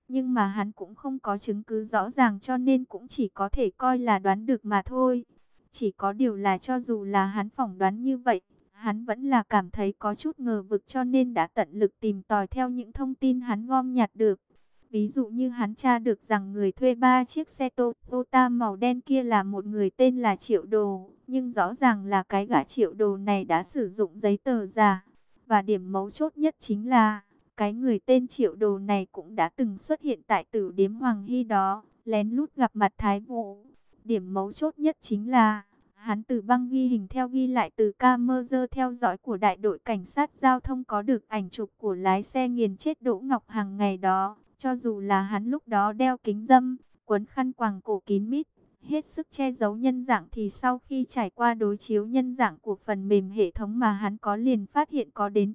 Nhưng mà hắn cũng không có chứng cứ rõ ràng cho nên cũng chỉ có thể coi là đoán được mà thôi. Chỉ có điều là cho dù là hắn phỏng đoán như vậy, hắn vẫn là cảm thấy có chút ngờ vực cho nên đã tận lực tìm tòi theo những thông tin hắn gom nhặt được. Ví dụ như hắn tra được rằng người thuê 3 chiếc xe Toyota màu đen kia là một người tên là Triệu Đồ. Nhưng rõ ràng là cái gã Triệu Đồ này đã sử dụng giấy tờ giả. Và điểm mấu chốt nhất chính là cái người tên Triệu Đồ này cũng đã từng xuất hiện tại tử điếm Hoàng Hy đó, lén lút gặp mặt Thái Vũ. Điểm mấu chốt nhất chính là hắn từ băng ghi hình theo ghi lại từ camera theo dõi của đại đội cảnh sát giao thông có được ảnh chụp của lái xe nghiền chết Đỗ Ngọc Hằng ngày đó. Cho dù là hắn lúc đó đeo kính râm, quấn khăn quàng cổ kín mít, hết sức che giấu nhân dạng thì sau khi trải qua đối chiếu nhân dạng của phần mềm hệ thống mà hắn có liền phát hiện có đến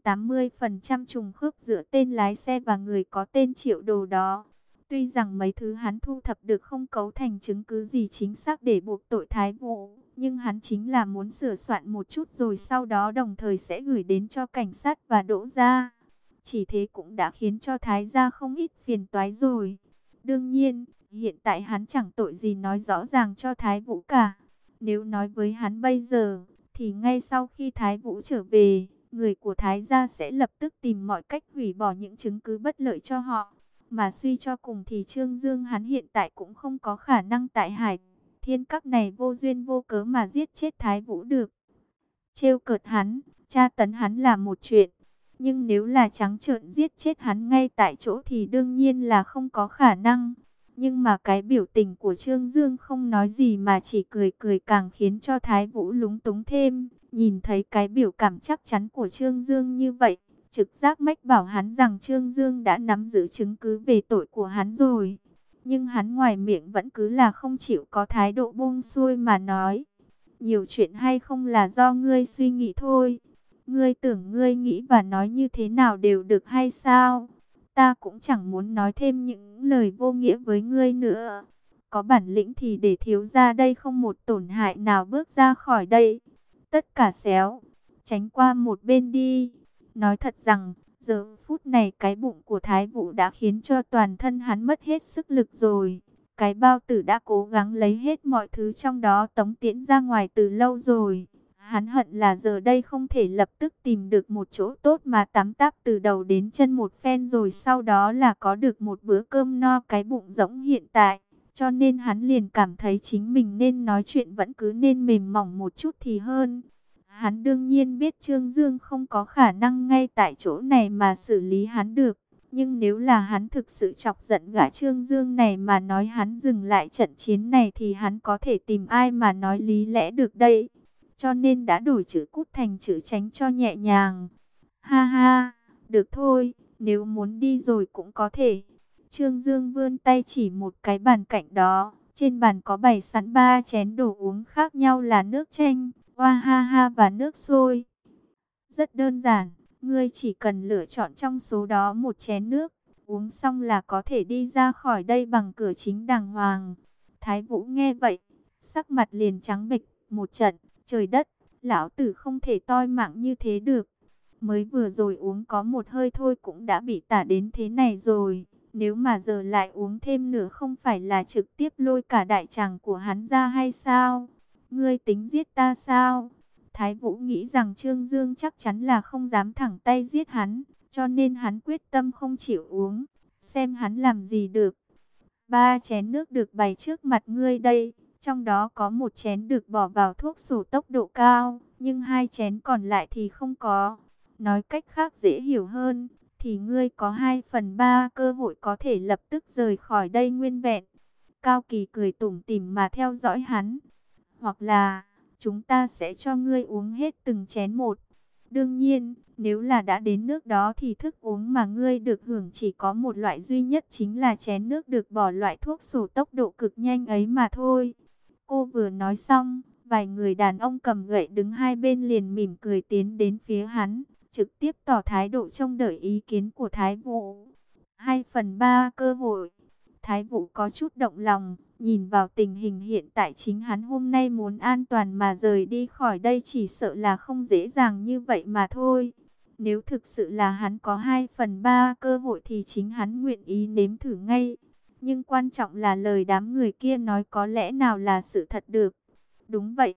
80% trùng khớp giữa tên lái xe và người có tên Triệu Đồ đó. Tuy rằng mấy thứ hắn thu thập được không cấu thành chứng cứ gì chính xác để buộc tội Thái Vũ, nhưng hắn chính là muốn sửa soạn một chút rồi sau đó đồng thời sẽ gửi đến cho cảnh sát và Đỗ gia. Chỉ thế cũng đã khiến cho Thái gia không ít phiền toái rồi. Đương nhiên, hiện tại hắn chẳng tội gì nói rõ ràng cho Thái Vũ cả. Nếu nói với hắn bây giờ, thì ngay sau khi Thái Vũ trở về, người của Thái gia sẽ lập tức tìm mọi cách hủy bỏ những chứng cứ bất lợi cho họ. Mà suy cho cùng thì Trương Dương hắn hiện tại cũng không có khả năng tại Hải Thiên Các này vô duyên vô cớ mà giết chết Thái Vũ được. Trêu cợt hắn, tra tấn hắn là một chuyện. Nhưng nếu là trắng trợn giết chết hắn ngay tại chỗ thì đương nhiên là không có khả năng. Nhưng mà cái biểu tình của Trương Dương không nói gì mà chỉ cười cười càng khiến cho Thái Vũ lúng túng thêm. Nhìn thấy cái biểu cảm chắc chắn của Trương Dương như vậy, trực giác mách bảo hắn rằng Trương Dương đã nắm giữ chứng cứ về tội của hắn rồi. Nhưng hắn ngoài miệng vẫn cứ là không chịu có thái độ buông xuôi mà nói. Nhiều chuyện hay không là do ngươi suy nghĩ thôi. Ngươi tưởng ngươi nghĩ và nói như thế nào đều được hay sao? Ta cũng chẳng muốn nói thêm những lời vô nghĩa với ngươi nữa. Có bản lĩnh thì để thiếu gia đây không một tổn hại nào bước ra khỏi đây. Tất cả xéo, tránh qua một bên đi. Nói thật rằng, giờ phút này cái bụng của Thái Vũ đã khiến cho toàn thân hắn mất hết sức lực rồi. Cái bao tử đã cố gắng lấy hết mọi thứ trong đó tống tiễn ra ngoài từ lâu rồi. Hắn hận là giờ đây không thể lập tức tìm được một chỗ tốt mà tắm táp từ đầu đến chân một phen rồi sau đó là có được một bữa cơm no cái bụng rỗng hiện tại. Cho nên hắn liền cảm thấy chính mình nên nói chuyện vẫn cứ nên mềm mỏng một chút thì hơn. Hắn đương nhiên biết Trương Dương không có khả năng ngay tại chỗ này mà xử lý hắn được. Nhưng nếu là hắn thực sự chọc giận gã Trương Dương này mà nói hắn dừng lại trận chiến này thì hắn có thể tìm ai mà nói lý lẽ được đây. Cho nên đã đổi chữ cút thành chữ tránh cho nhẹ nhàng. Ha ha, được thôi, nếu muốn đi rồi cũng có thể. Trương Dương vươn tay chỉ một cái bàn cạnh đó. Trên bàn có bày sẵn 3 chén đồ uống khác nhau là nước chanh, hoa ha ha và nước sôi. Rất đơn giản, ngươi chỉ cần lựa chọn trong số đó một chén nước. Uống xong là có thể đi ra khỏi đây bằng cửa chính đàng hoàng. Thái Vũ nghe vậy, sắc mặt liền trắng bệch một trận. Trời đất, lão tử không thể toi mạng như thế được. Mới vừa rồi uống có một hơi thôi cũng đã bị tả đến thế này rồi. Nếu mà giờ lại uống thêm nữa không phải là trực tiếp lôi cả đại tràng của hắn ra hay sao? Ngươi tính giết ta sao? Thái Vũ nghĩ rằng Trương Dương chắc chắn là không dám thẳng tay giết hắn. Cho nên hắn quyết tâm không chịu uống. Xem hắn làm gì được. 3 chén nước được bày trước mặt ngươi đây. Trong đó có một chén được bỏ vào thuốc sổ tốc độ cao, nhưng 2 chén còn lại thì không có. Nói cách khác dễ hiểu hơn, thì ngươi có 2/3 cơ hội có thể lập tức rời khỏi đây nguyên vẹn. Cao Kỳ cười tủm tỉm mà theo dõi hắn. Hoặc là, chúng ta sẽ cho ngươi uống hết từng chén một. Đương nhiên, nếu là đã đến nước đó thì thức uống mà ngươi được hưởng chỉ có một loại duy nhất chính là chén nước được bỏ loại thuốc sổ tốc độ cực nhanh ấy mà thôi. Cô vừa nói xong, vài người đàn ông cầm gậy đứng hai bên liền mỉm cười tiến đến phía hắn, trực tiếp tỏ thái độ trông đợi ý kiến của Thái Vũ. 2/3 cơ hội. Thái Vũ có chút động lòng, nhìn vào tình hình hiện tại chính hắn hôm nay muốn an toàn mà rời đi khỏi đây chỉ sợ là không dễ dàng như vậy mà thôi. Nếu thực sự là hắn có 2/3 cơ hội thì chính hắn nguyện ý nếm thử ngay. Nhưng quan trọng là lời đám người kia nói có lẽ nào là sự thật được. Đúng vậy,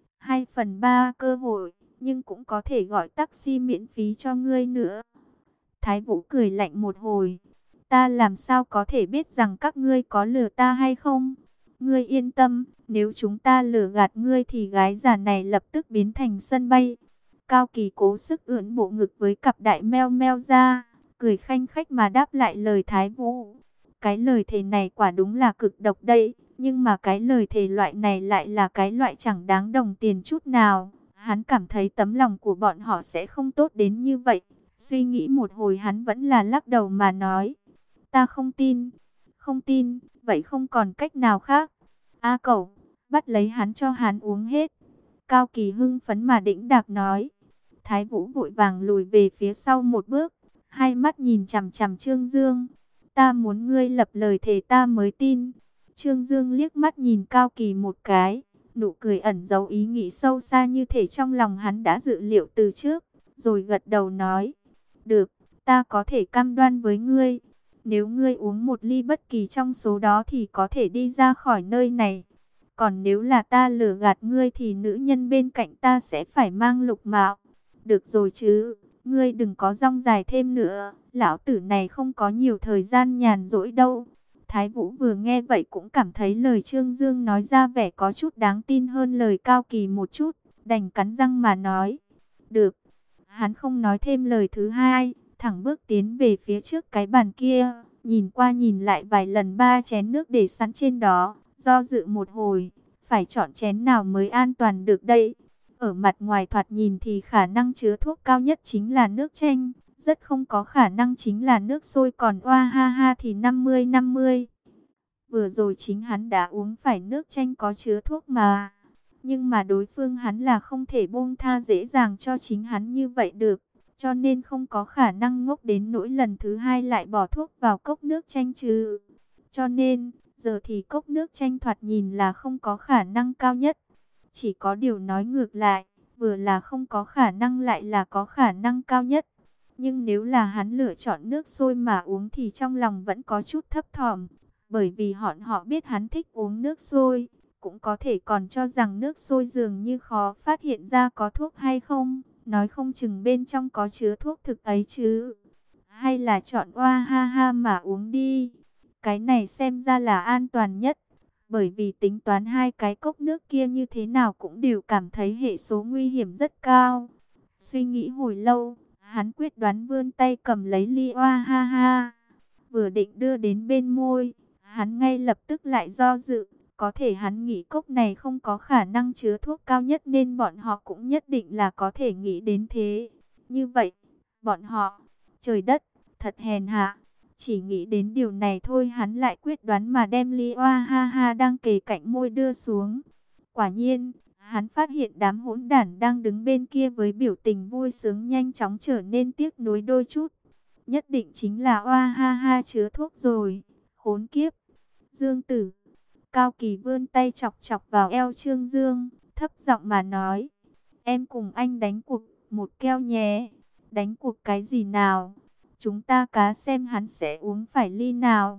2/3 cơ hội, nhưng cũng có thể gọi taxi miễn phí cho ngươi nữa. Thái Vũ cười lạnh một hồi. Ta làm sao có thể biết rằng các ngươi có lừa ta hay không? Ngươi yên tâm, nếu chúng ta lừa gạt ngươi thì gái già này lập tức biến thành sân bay. Cao Kỳ cố sức ưỡn bộ ngực với cặp đại meo meo ra, cười khanh khách mà đáp lại lời Thái Vũ. Cái lời thề này quả đúng là cực độc đây, nhưng mà cái lời thề loại này lại là cái loại chẳng đáng đồng tiền chút nào. Hắn cảm thấy tấm lòng của bọn họ sẽ không tốt đến như vậy. Suy nghĩ một hồi hắn vẫn là lắc đầu mà nói. Ta không tin, không tin, vậy không còn cách nào khác. A Cẩu, bắt lấy hắn cho hắn uống hết. Cao Kỳ hưng phấn mà đĩnh đạc nói. Thái Vũ vội vàng lùi về phía sau một bước, hai mắt nhìn chằm chằm Trương Dương. Ta muốn ngươi lập lời thề ta mới tin. Trương Dương liếc mắt nhìn Cao Kỳ một cái, nụ cười ẩn giấu ý nghĩ sâu xa như thể trong lòng hắn đã dự liệu từ trước, rồi gật đầu nói. Được, ta có thể cam đoan với ngươi. Nếu ngươi uống một ly bất kỳ trong số đó thì có thể đi ra khỏi nơi này. Còn nếu là ta lừa gạt ngươi thì nữ nhân bên cạnh ta sẽ phải mang lục mạo. Được rồi chứ, ngươi đừng có dong dài thêm nữa. Lão tử này không có nhiều thời gian nhàn rỗi đâu. Thái Vũ vừa nghe vậy cũng cảm thấy lời Trương Dương nói ra vẻ có chút đáng tin hơn lời Cao Kỳ một chút. Đành cắn răng mà nói. Được. Hắn không nói thêm lời thứ hai, thẳng bước tiến về phía trước cái bàn kia, nhìn qua nhìn lại vài lần ba chén nước để sẵn trên đó, do dự một hồi, phải chọn chén nào mới an toàn được đây. Ở mặt ngoài thoạt nhìn thì khả năng chứa thuốc cao nhất chính là nước chanh, rất không có khả năng chính là nước sôi, còn oa ha ha thì 50-50. Vừa rồi chính hắn đã uống phải nước chanh có chứa thuốc mà. Nhưng mà đối phương hắn là không thể buông tha dễ dàng cho chính hắn như vậy được. Cho nên không có khả năng ngốc đến nỗi lần thứ hai lại bỏ thuốc vào cốc nước chanh chứ. Cho nên, giờ thì cốc nước chanh thoạt nhìn là không có khả năng cao nhất. Chỉ có điều nói ngược lại, vừa là không có khả năng lại là có khả năng cao nhất. Nhưng nếu là hắn lựa chọn nước sôi mà uống thì trong lòng vẫn có chút thấp thỏm. Bởi vì họ biết hắn thích uống nước sôi, cũng có thể còn cho rằng nước sôi dường như khó phát hiện ra có thuốc hay không. Nói không chừng bên trong có chứa thuốc thực ấy chứ. Hay là chọn oa ha ha mà uống đi. Cái này xem ra là an toàn nhất. Bởi vì tính toán hai cái cốc nước kia như thế nào cũng đều cảm thấy hệ số nguy hiểm rất cao. Suy nghĩ hồi lâu, hắn quyết đoán vươn tay cầm lấy ly oa ha ha. Vừa định đưa đến bên môi, hắn ngay lập tức lại do dự. Có thể hắn nghĩ cốc này không có khả năng chứa thuốc cao nhất nên bọn họ cũng nhất định là có thể nghĩ đến thế. Như vậy, bọn họ, trời đất, thật hèn hạ. Chỉ nghĩ đến điều này thôi hắn lại quyết đoán mà đem ly oa ha ha đang kề cạnh môi đưa xuống. Quả nhiên, hắn phát hiện đám hỗn đản đang đứng bên kia với biểu tình vui sướng nhanh chóng trở nên tiếc nuối đôi chút. Nhất định chính là oa ha ha chứa thuốc rồi, khốn kiếp. Dương Tử. Cao Kỳ vươn tay chọc chọc vào eo Trương Dương, thấp giọng mà nói. Em cùng anh đánh cuộc một keo nhé. Đánh cuộc cái gì nào? Chúng ta cá xem hắn sẽ uống phải ly nào.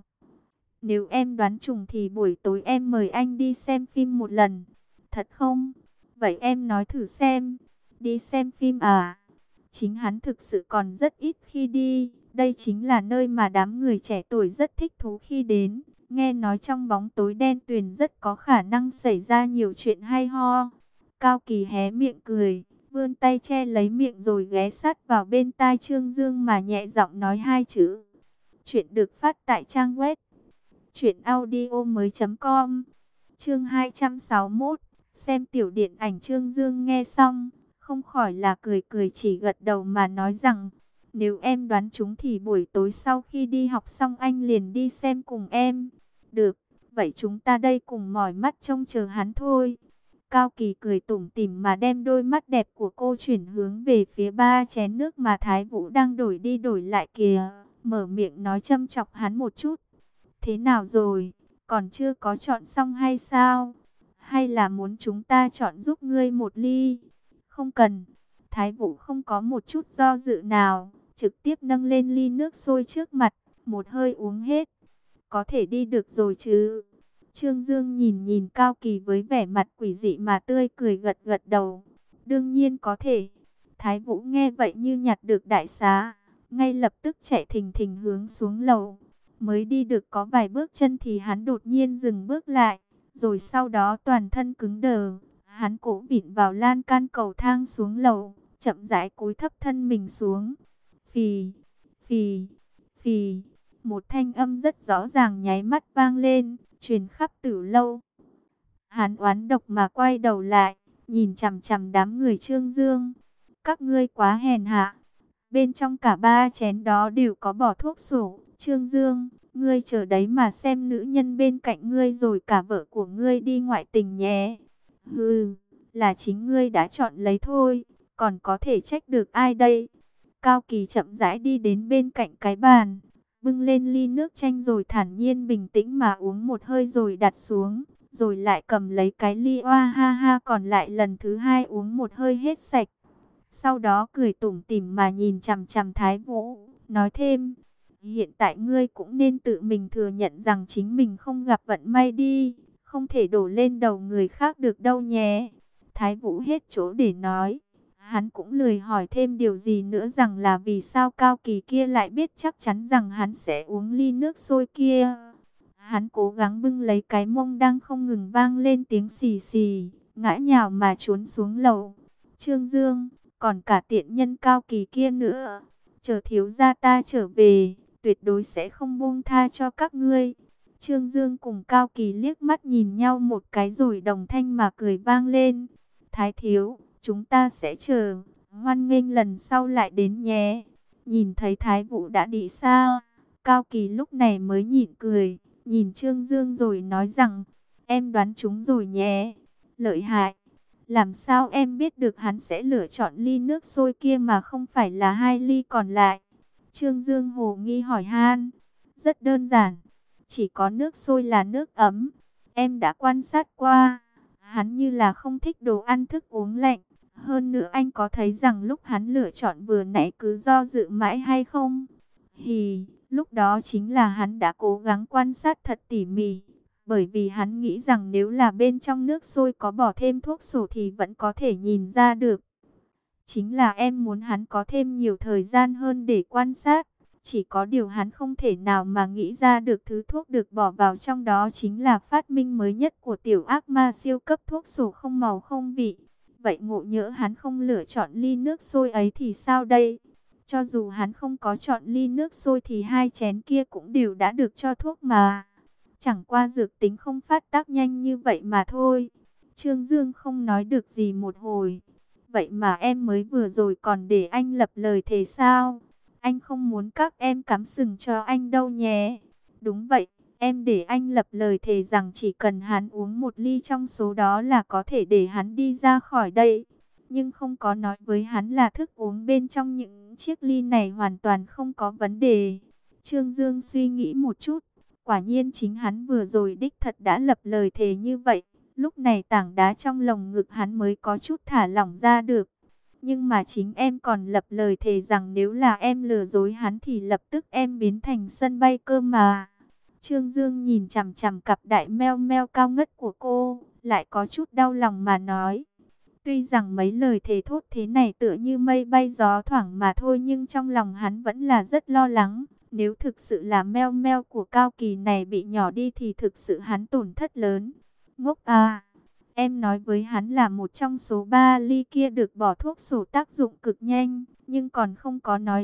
Nếu em đoán trùng thì buổi tối em mời anh đi xem phim một lần. Thật không? Vậy em nói thử xem. Đi xem phim à? Chính hắn thực sự còn rất ít khi đi. Đây chính là nơi mà đám người trẻ tuổi rất thích thú khi đến. Nghe nói trong bóng tối đen tuyền rất có khả năng xảy ra nhiều chuyện hay ho. Cao Kỳ hé miệng cười, vươn tay che lấy miệng rồi ghé sát vào bên tai Trương Dương mà nhẹ giọng nói hai chữ. Chuyện được phát tại trang web truyệnaudiomoi.com. Chương 261. Xem tiểu điện ảnh. Trương Dương nghe xong, không khỏi là cười cười chỉ gật đầu mà nói rằng, nếu em đoán trúng thì buổi tối sau khi đi học xong anh liền đi xem cùng em. Được, vậy chúng ta đây cùng mỏi mắt trông chờ hắn thôi. Cao Kỳ cười tủm tỉm mà đem đôi mắt đẹp của cô chuyển hướng về phía ba chén nước mà Thái Vũ đang đổi đi đổi lại kìa, mở miệng nói châm chọc hắn một chút. Thế nào rồi, còn chưa có chọn xong hay sao? Hay là muốn chúng ta chọn giúp ngươi một ly? Không cần, Thái Vũ không có một chút do dự nào, trực tiếp nâng lên ly nước sôi trước mặt, một hơi uống hết. Có thể đi được rồi chứ? Trương Dương nhìn nhìn Cao Kỳ với vẻ mặt quỷ dị mà tươi cười, gật gật đầu. Đương nhiên có thể. Thái Vũ nghe vậy như nhặt được đại xá, ngay lập tức chạy thình thình hướng xuống lầu. Mới đi được có vài bước chân thì hắn đột nhiên dừng bước lại, rồi sau đó toàn thân cứng đờ. Hắn cố vịn vào lan can cầu thang xuống lầu, chậm rãi cúi thấp thân mình xuống. Phì, phì, phì, một thanh âm rất rõ ràng nháy mắt vang lên, truyền khắp Tử lâu. Hắn oán độc mà quay đầu lại, nhìn chằm chằm đám người Trương Dương. Các ngươi quá hèn hạ. Bên trong cả ba chén đó đều có bỏ thuốc sổ. Trương Dương, ngươi chờ đấy mà xem nữ nhân bên cạnh ngươi rồi cả vợ của ngươi đi ngoại tình nhé. Hừ, là chính ngươi đã chọn lấy thôi, còn có thể trách được ai đây? Cao Kỳ chậm rãi đi đến bên cạnh cái bàn, bưng lên ly nước chanh rồi thản nhiên bình tĩnh mà uống một hơi rồi đặt xuống, rồi lại cầm lấy cái ly oa ha ha còn lại lần thứ hai uống một hơi hết sạch. Sau đó cười tủm tỉm mà nhìn chằm chằm Thái Vũ, nói thêm, hiện tại ngươi cũng nên tự mình thừa nhận rằng chính mình không gặp vận may đi, không thể đổ lên đầu người khác được đâu nhé. Thái Vũ hết chỗ để nói. Hắn cũng lười hỏi thêm điều gì nữa rằng là vì sao Cao Kỳ kia lại biết chắc chắn rằng hắn sẽ uống ly nước sôi kia. Hắn cố gắng bưng lấy cái mông đang không ngừng vang lên tiếng xì xì, ngã nhào mà trốn xuống lầu. Trương Dương, còn cả tiện nhân Cao Kỳ kia nữa, chờ thiếu gia ta trở về, tuyệt đối sẽ không buông tha cho các ngươi. Trương Dương cùng Cao Kỳ liếc mắt nhìn nhau một cái rồi đồng thanh mà cười vang lên. Thái thiếu, chúng ta sẽ chờ, hoan nghênh lần sau lại đến nhé. Nhìn thấy Thái Vũ đã đi xa, Cao Kỳ lúc này mới nhịn cười, nhìn Trương Dương rồi nói rằng, em đoán chúng rồi nhé. Lợi hại, làm sao em biết được hắn sẽ lựa chọn ly nước sôi kia mà không phải là hai ly còn lại? Trương Dương hồ nghi hỏi han. Rất đơn giản, chỉ có nước sôi là nước ấm. Em đã quan sát qua, hắn như là không thích đồ ăn thức uống lạnh. Hơn nữa anh có thấy rằng lúc hắn lựa chọn vừa nãy cứ do dự mãi hay không? Lúc đó chính là hắn đã cố gắng quan sát thật tỉ mỉ. Bởi vì hắn nghĩ rằng nếu là bên trong nước sôi có bỏ thêm thuốc sổ thì vẫn có thể nhìn ra được. Chính là em muốn hắn có thêm nhiều thời gian hơn để quan sát. Chỉ có điều hắn không thể nào mà nghĩ ra được thứ thuốc được bỏ vào trong đó chính là phát minh mới nhất của tiểu ác ma siêu cấp thuốc sổ không màu không vị. Vậy ngộ nhỡ hắn không lựa chọn ly nước sôi ấy thì sao đây? Cho dù hắn không có chọn ly nước sôi thì hai chén kia cũng đều đã được cho thuốc mà. Chẳng qua dược tính không phát tác nhanh như vậy mà thôi. Trương Dương không nói được gì một hồi. Vậy mà em mới vừa rồi còn để anh lập lời thề sao? Anh không muốn các em cắm sừng cho anh đâu nhé. Đúng vậy, em để anh lập lời thề rằng chỉ cần hắn uống một ly trong số đó là có thể để hắn đi ra khỏi đây. Nhưng không có nói với hắn là thức uống bên trong những chiếc ly này hoàn toàn không có vấn đề. Trương Dương suy nghĩ một chút. Quả nhiên chính hắn vừa rồi đích thật đã lập lời thề như vậy. Lúc này tảng đá trong lồng ngực hắn mới có chút thả lỏng ra được. Nhưng mà chính em còn lập lời thề rằng nếu là em lừa dối hắn thì lập tức em biến thành sân bay cơ mà. Trương Dương nhìn chằm chằm cặp đại meo meo cao ngất của cô, lại có chút đau lòng mà nói. Tuy rằng mấy lời thề thốt thế này tựa như mây bay gió thoảng mà thôi, nhưng trong lòng hắn vẫn là rất lo lắng. Nếu thực sự là meo meo của Cao Kỳ này bị nhỏ đi thì thực sự hắn tổn thất lớn. Ngốc à, em nói với hắn là một trong số 3 ly kia được bỏ thuốc sổ tác dụng cực nhanh, nhưng còn không có nói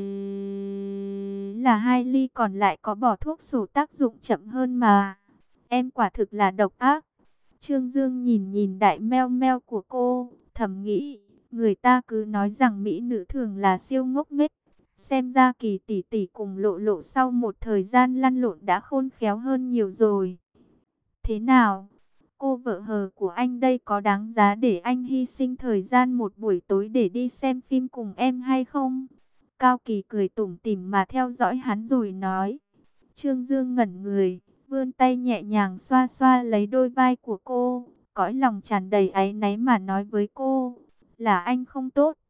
là 2 ly còn lại có bỏ thuốc sổ tác dụng chậm hơn mà. Em quả thực là độc ác. Trương Dương nhìn nhìn đại meo meo của cô, thầm nghĩ, người ta cứ nói rằng mỹ nữ thường là siêu ngốc nghếch. Xem ra Kỳ tỷ tỷ cùng Lộ Lộ sau một thời gian lăn lộn đã khôn khéo hơn nhiều rồi. Thế nào? Cô vợ hờ của anh đây có đáng giá để anh hy sinh thời gian một buổi tối để đi xem phim cùng em hay không? Cao Kỳ cười tủm tỉm mà theo dõi hắn rồi nói. Trương Dương ngẩn người, vươn tay nhẹ nhàng xoa xoa lấy đôi vai của cô, cõi lòng tràn đầy áy náy mà nói với cô, là anh không tốt.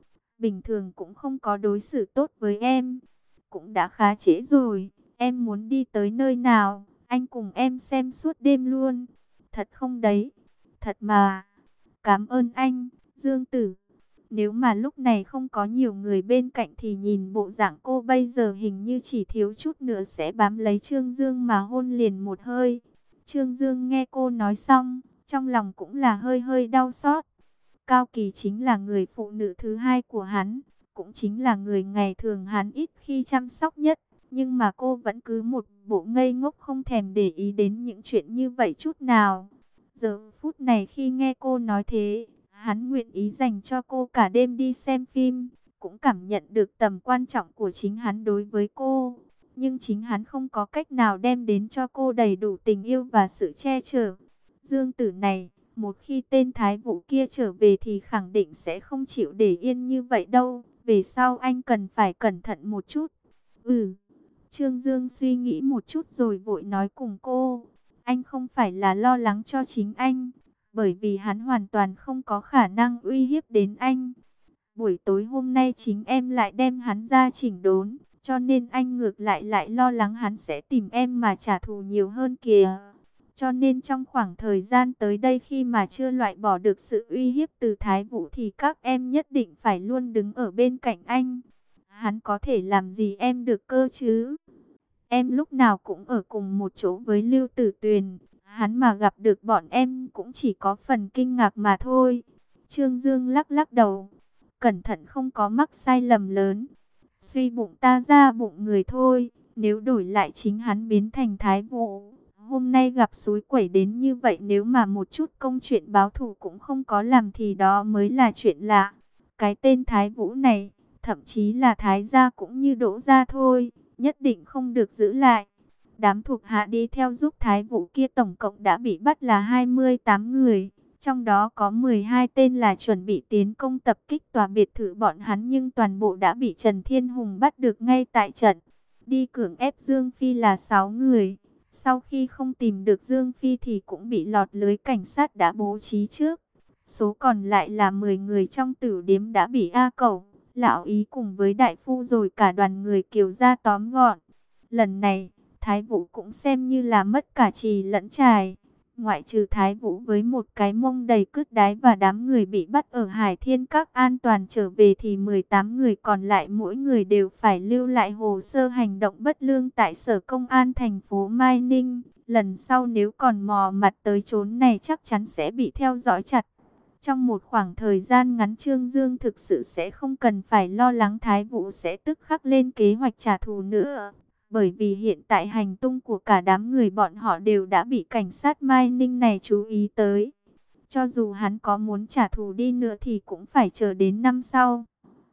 bình thường cũng không có đối xử tốt với em. Cũng đã khá trễ rồi, em muốn đi tới nơi nào, anh cùng em xem suốt đêm luôn. Thật không đấy? Thật mà. Cảm ơn anh, Dương Tử. Nếu mà lúc này không có nhiều người bên cạnh thì nhìn bộ dạng cô bây giờ hình như chỉ thiếu chút nữa sẽ bám lấy Trương Dương mà hôn liền một hơi. Trương Dương nghe cô nói xong, trong lòng cũng là hơi hơi đau xót. Cao Kỳ chính là người phụ nữ thứ hai của hắn, cũng chính là người ngày thường hắn ít khi chăm sóc nhất. Nhưng mà cô vẫn cứ một bộ ngây ngốc không thèm để ý đến những chuyện như vậy chút nào. Giờ phút này khi nghe cô nói thế, hắn nguyện ý dành cho cô cả đêm đi xem phim, cũng cảm nhận được tầm quan trọng của chính hắn đối với cô. Nhưng chính hắn không có cách nào đem đến cho cô đầy đủ tình yêu và sự che chở. Dương Tử này, một khi tên thái vũ kia trở về thì khẳng định sẽ không chịu để yên như vậy đâu. Về sau anh cần phải cẩn thận một chút. Ừ, Trương Dương suy nghĩ một chút rồi vội nói cùng cô. Anh không phải là lo lắng cho chính anh, bởi vì hắn hoàn toàn không có khả năng uy hiếp đến anh. Buổi tối hôm nay chính em lại đem hắn ra chỉnh đốn, cho nên anh ngược lại lo lắng hắn sẽ tìm em mà trả thù nhiều hơn kìa. Cho nên trong khoảng thời gian tới đây khi mà chưa loại bỏ được sự uy hiếp từ Thái Vũ thì các em nhất định phải luôn đứng ở bên cạnh anh. Hắn có thể làm gì em được cơ chứ? Em lúc nào cũng ở cùng một chỗ với Lưu Tử Tuyền. Hắn mà gặp được bọn em cũng chỉ có phần kinh ngạc mà thôi. Trương Dương lắc lắc đầu. Cẩn thận không có mắc sai lầm lớn. Suy bụng ta ra bụng người thôi. Nếu đổi lại chính hắn biến thành Thái Vũ, hôm nay gặp xúi quẩy đến như vậy, nếu mà một chút công chuyện báo thù cũng không có làm thì đó mới là chuyện lạ. Cái tên Thái Vũ này, thậm chí là Thái gia cũng như Đỗ gia thôi, nhất định không được giữ lại. Đám thuộc hạ đi theo giúp Thái Vũ kia tổng cộng đã bị bắt là 28 người. Trong đó có 12 tên là chuẩn bị tiến công tập kích tòa biệt thự bọn hắn, nhưng toàn bộ đã bị Trần Thiên Hùng bắt được ngay tại trận. Đi cưỡng ép Dương Phi là 6 người. Sau khi không tìm được Dương Phi thì cũng bị lọt lưới cảnh sát đã bố trí trước. Số còn lại là 10 người trong tử điếm đã bị A Cẩu, Lão Ý cùng với đại phu rồi cả đoàn người Kiều gia tóm gọn. Lần này, Thái Vũ cũng xem như là mất cả trì lẫn trài. Ngoại trừ Thái Vũ với một cái mông đầy cứt đái và đám người bị bắt ở Hải Thiên Các an toàn trở về thì 18 người còn lại mỗi người đều phải lưu lại hồ sơ hành động bất lương tại Sở Công an thành phố Mai Ninh. Lần sau nếu còn mò mặt tới chốn này chắc chắn sẽ bị theo dõi chặt. Trong một khoảng thời gian ngắn Trương Dương thực sự sẽ không cần phải lo lắng Thái Vũ sẽ tức khắc lên kế hoạch trả thù nữa. Bởi vì hiện tại hành tung của cả đám người bọn họ đều đã bị cảnh sát Mai Ninh này chú ý tới. Cho dù hắn có muốn trả thù đi nữa thì cũng phải chờ đến năm sau.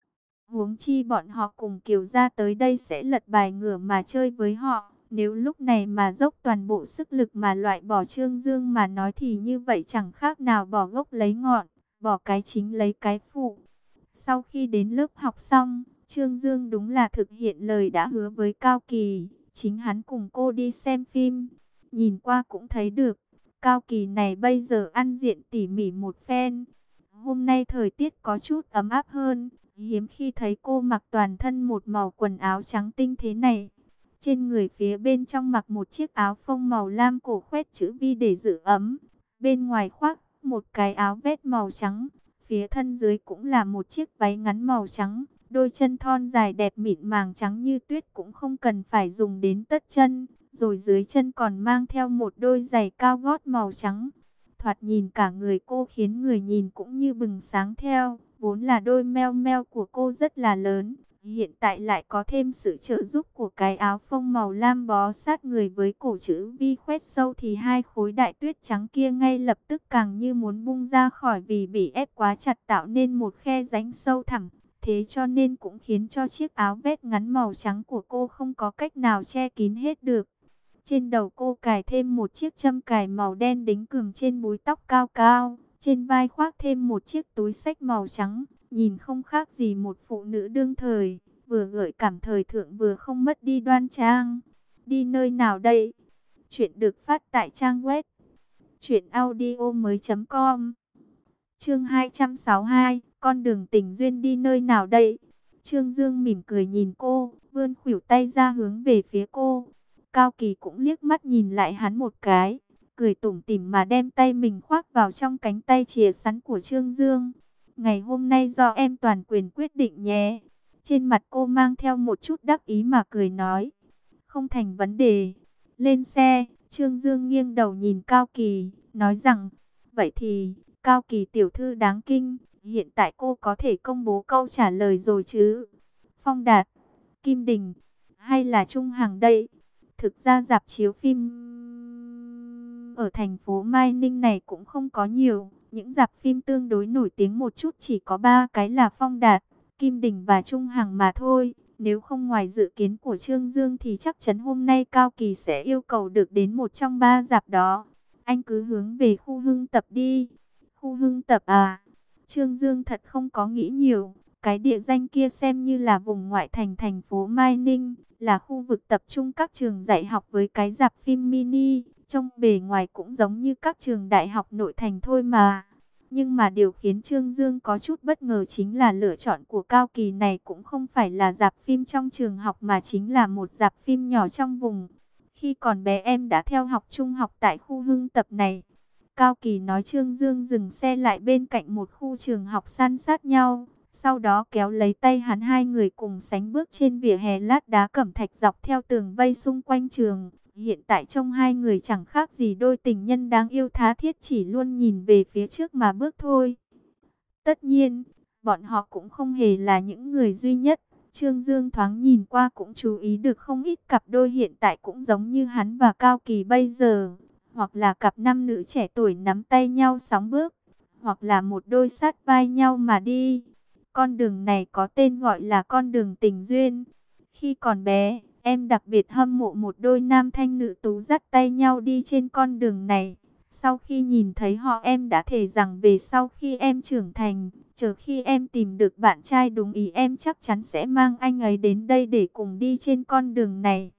Huống chi bọn họ cùng Kiều gia tới đây sẽ lật bài ngửa mà chơi với họ. Nếu lúc này mà dốc toàn bộ sức lực mà loại bỏ Trương Dương mà nói thì như vậy chẳng khác nào bỏ gốc lấy ngọn, bỏ cái chính lấy cái phụ. Sau khi đến lớp học xong, Trương Dương đúng là thực hiện lời đã hứa với Cao Kỳ. Chính hắn cùng cô đi xem phim. Nhìn qua cũng thấy được, Cao Kỳ này bây giờ ăn diện tỉ mỉ một phen. Hôm nay thời tiết có chút ấm áp hơn. Hiếm khi thấy cô mặc toàn thân một màu quần áo trắng tinh thế này. Trên người phía bên trong mặc một chiếc áo phông màu lam cổ khoét chữ V để giữ ấm. Bên ngoài khoác một cái áo vest màu trắng. Phía thân dưới cũng là một chiếc váy ngắn màu trắng. Đôi chân thon dài đẹp mịn màng trắng như tuyết cũng không cần phải dùng đến tất chân. Rồi dưới chân còn mang theo một đôi giày cao gót màu trắng. Thoạt nhìn cả người cô khiến người nhìn cũng như bừng sáng theo. Vốn là đôi meo meo của cô rất là lớn. Hiện tại lại có thêm sự trợ giúp của cái áo phông màu lam bó sát người với cổ chữ V khoét sâu thì hai khối đại tuyết trắng kia ngay lập tức càng như muốn bung ra khỏi vì bị ép quá chặt tạo nên một khe rãnh sâu thẳm. Thế cho nên cũng khiến cho chiếc áo vest ngắn màu trắng của cô không có cách nào che kín hết được. Trên đầu cô cài thêm một chiếc châm cài màu đen đính kìm trên búi tóc cao cao. Trên vai khoác thêm một chiếc túi xách màu trắng. Nhìn không khác gì một phụ nữ đương thời. Vừa gợi cảm thời thượng vừa không mất đi đoan trang. Đi nơi nào đây? Chuyện được phát tại trang web truyệnaudiomoi.com. Chương 262, Con đường tình duyên đi nơi nào đây? Trương Dương mỉm cười nhìn cô, vươn khuỷu tay ra hướng về phía cô. Cao Kỳ cũng liếc mắt nhìn lại hắn một cái, cười tủm tỉm mà đem tay mình khoác vào trong cánh tay chìa sẵn của Trương Dương. Ngày hôm nay do em toàn quyền quyết định nhé. Trên mặt cô mang theo một chút đắc ý mà cười nói. Không thành vấn đề. Lên xe, Trương Dương nghiêng đầu nhìn Cao Kỳ, nói rằng, vậy thì, Cao Kỳ tiểu thư đáng kinh, hiện tại cô có thể công bố câu trả lời rồi chứ? Phong Đạt, Kim Đình, hay là Trung Hằng đây? Thực ra rạp chiếu phim ở thành phố Mai Ninh này cũng không có nhiều. Những rạp phim tương đối nổi tiếng một chút chỉ có 3 cái là Phong Đạt, Kim Đình và Trung Hằng mà thôi. Nếu không ngoài dự kiến của Trương Dương thì chắc chắn hôm nay Cao Kỳ sẽ yêu cầu được đến một trong 3 rạp đó. Anh cứ hướng về khu Hưng Tập đi. Khu Hưng Tập à? Trương Dương thật không có nghĩ nhiều. Cái địa danh kia xem như là vùng ngoại thành thành phố Mai Ninh, là khu vực tập trung các trường dạy học với cái rạp phim mini. Trong bề ngoài cũng giống như các trường đại học nội thành thôi mà. Nhưng mà điều khiến Trương Dương có chút bất ngờ chính là lựa chọn của Cao Kỳ này cũng không phải là rạp phim trong trường học mà chính là một rạp phim nhỏ trong vùng. Khi còn bé em đã theo học trung học tại khu Hưng Tập này. Cao Kỳ nói. Trương Dương dừng xe lại bên cạnh một khu trường học san sát nhau. Sau đó kéo lấy tay hắn, hai người cùng sánh bước trên vỉa hè lát đá cẩm thạch dọc theo tường vây xung quanh trường. Hiện tại trông hai người chẳng khác gì đôi tình nhân đáng yêu tha thiết, chỉ luôn nhìn về phía trước mà bước thôi. Tất nhiên, bọn họ cũng không hề là những người duy nhất. Trương Dương thoáng nhìn qua cũng chú ý được không ít cặp đôi hiện tại cũng giống như hắn và Cao Kỳ bây giờ. Hoặc là cặp nam nữ trẻ tuổi nắm tay nhau sóng bước, hoặc là một đôi sát vai nhau mà đi. Con đường này có tên gọi là con đường tình duyên. Khi còn bé, em đặc biệt hâm mộ một đôi nam thanh nữ tú dắt tay nhau đi trên con đường này. Sau khi nhìn thấy họ, em đã thề rằng về sau khi em trưởng thành, chờ khi em tìm được bạn trai đúng ý, em chắc chắn sẽ mang anh ấy đến đây để cùng đi trên con đường này.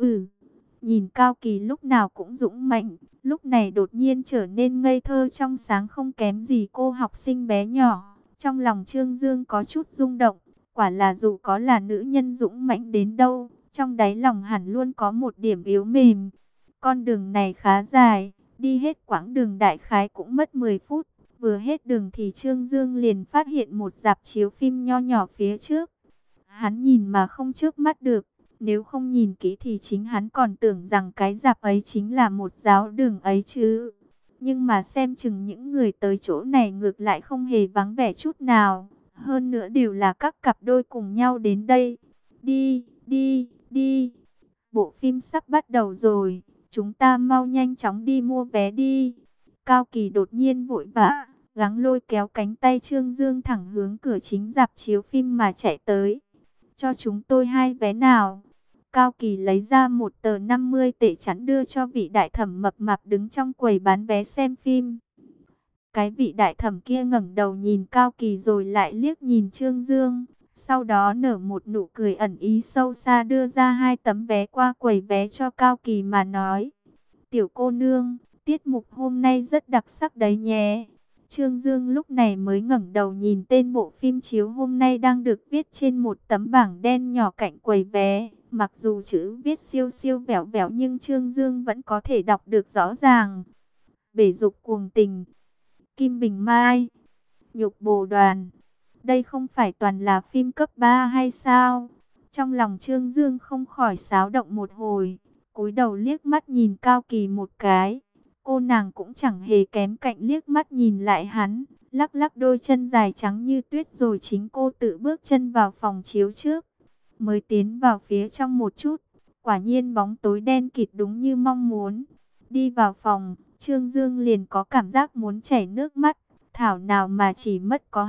Nhìn Cao Kỳ lúc nào cũng dũng mãnh, lúc này đột nhiên trở nên ngây thơ trong sáng không kém gì cô học sinh bé nhỏ. Trong lòng Trương Dương có chút rung động, quả là dù có là nữ nhân dũng mãnh đến đâu, trong đáy lòng hẳn luôn có một điểm yếu mềm. Con đường này khá dài, đi hết quãng đường đại khái cũng mất 10 phút. Vừa hết đường thì Trương Dương liền phát hiện một rạp chiếu phim nho nhỏ phía trước. Hắn nhìn mà không chớp mắt được. Nếu không nhìn kỹ thì chính hắn còn tưởng rằng cái rạp ấy chính là một giáo đường ấy chứ. Nhưng mà xem chừng những người tới chỗ này ngược lại không hề vắng vẻ chút nào. Hơn nữa đều là các cặp đôi cùng nhau đến đây. Đi, đi, đi. Bộ phim sắp bắt đầu rồi. Chúng ta mau nhanh chóng đi mua vé đi. Cao Kỳ đột nhiên vội vã, gắng lôi kéo cánh tay Trương Dương thẳng hướng cửa chính rạp chiếu phim mà chạy tới. Cho chúng tôi 2 vé nào. Cao Kỳ lấy ra một tờ 50 tệ chẵn đưa cho vị đại thẩm mập mạp đứng trong quầy bán vé xem phim. Cái vị đại thẩm kia ngẩng đầu nhìn Cao Kỳ rồi lại liếc nhìn Trương Dương. Sau đó nở một nụ cười ẩn ý sâu xa, đưa ra 2 tấm vé qua quầy vé cho Cao Kỳ mà nói. Tiểu cô nương, tiết mục hôm nay rất đặc sắc đấy nhé. Trương Dương lúc này mới ngẩng đầu nhìn tên bộ phim chiếu hôm nay đang được viết trên một tấm bảng đen nhỏ cạnh quầy vé. Mặc dù chữ viết siêu siêu vẹo vẹo nhưng Trương Dương vẫn có thể đọc được rõ ràng. Bể dục cuồng tình, Kim Bình Mai, Nhục Bồ Đoàn. Đây không phải toàn là phim cấp 3 hay sao? Trong lòng Trương Dương không khỏi xáo động một hồi, cúi đầu liếc mắt nhìn Cao Kỳ một cái. Cô nàng cũng chẳng hề kém cạnh liếc mắt nhìn lại hắn, lắc lắc đôi chân dài trắng như tuyết rồi chính cô tự bước chân vào phòng chiếu trước. Mới tiến vào phía trong một chút, quả nhiên bóng tối đen kịt đúng như mong muốn. Đi vào phòng, Trương Dương liền có cảm giác muốn chảy nước mắt. Thảo nào mà chỉ mất có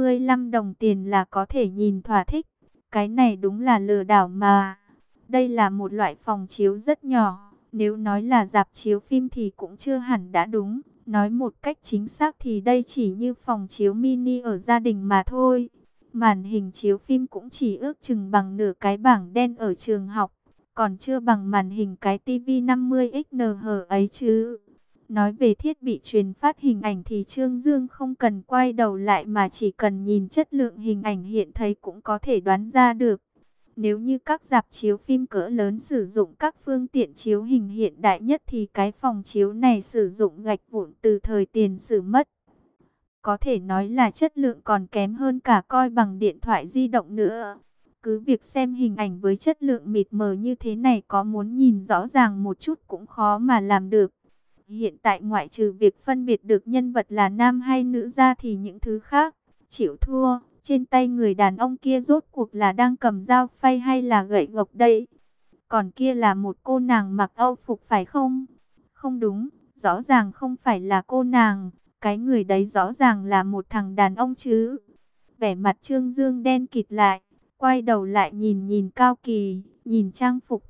25 đồng tiền là có thể nhìn thỏa thích. Cái này đúng là lừa đảo mà. Đây là một loại phòng chiếu rất nhỏ. Nếu nói là rạp chiếu phim thì cũng chưa hẳn đã đúng. Nói một cách chính xác thì đây chỉ như phòng chiếu mini ở gia đình mà thôi. Màn hình chiếu phim cũng chỉ ước chừng bằng nửa cái bảng đen ở trường học. Còn chưa bằng màn hình cái tivi 50 XNH ấy chứ. Nói về thiết bị truyền phát hình ảnh thì Trương Dương không cần quay đầu lại mà chỉ cần nhìn chất lượng hình ảnh hiện thấy cũng có thể đoán ra được. Nếu như các rạp chiếu phim cỡ lớn sử dụng các phương tiện chiếu hình hiện đại nhất thì cái phòng chiếu này sử dụng gạch vụn từ thời tiền sử mất. Có thể nói là chất lượng còn kém hơn cả coi bằng điện thoại di động nữa. Cứ việc xem hình ảnh với chất lượng mịt mờ như thế này có muốn nhìn rõ ràng một chút cũng khó mà làm được. Hiện tại ngoại trừ việc phân biệt được nhân vật là nam hay nữ ra thì những thứ khác, chịu thua. Trên tay người đàn ông kia rốt cuộc là đang cầm dao phay hay là gậy gộc đây? Còn kia là một cô nàng mặc âu phục phải không? Không đúng, rõ ràng không phải là cô nàng. Cái người đấy rõ ràng là một thằng đàn ông chứ. Vẻ mặt Trương Dương đen kịt lại, quay đầu lại nhìn nhìn Cao Kỳ, nhìn trang phục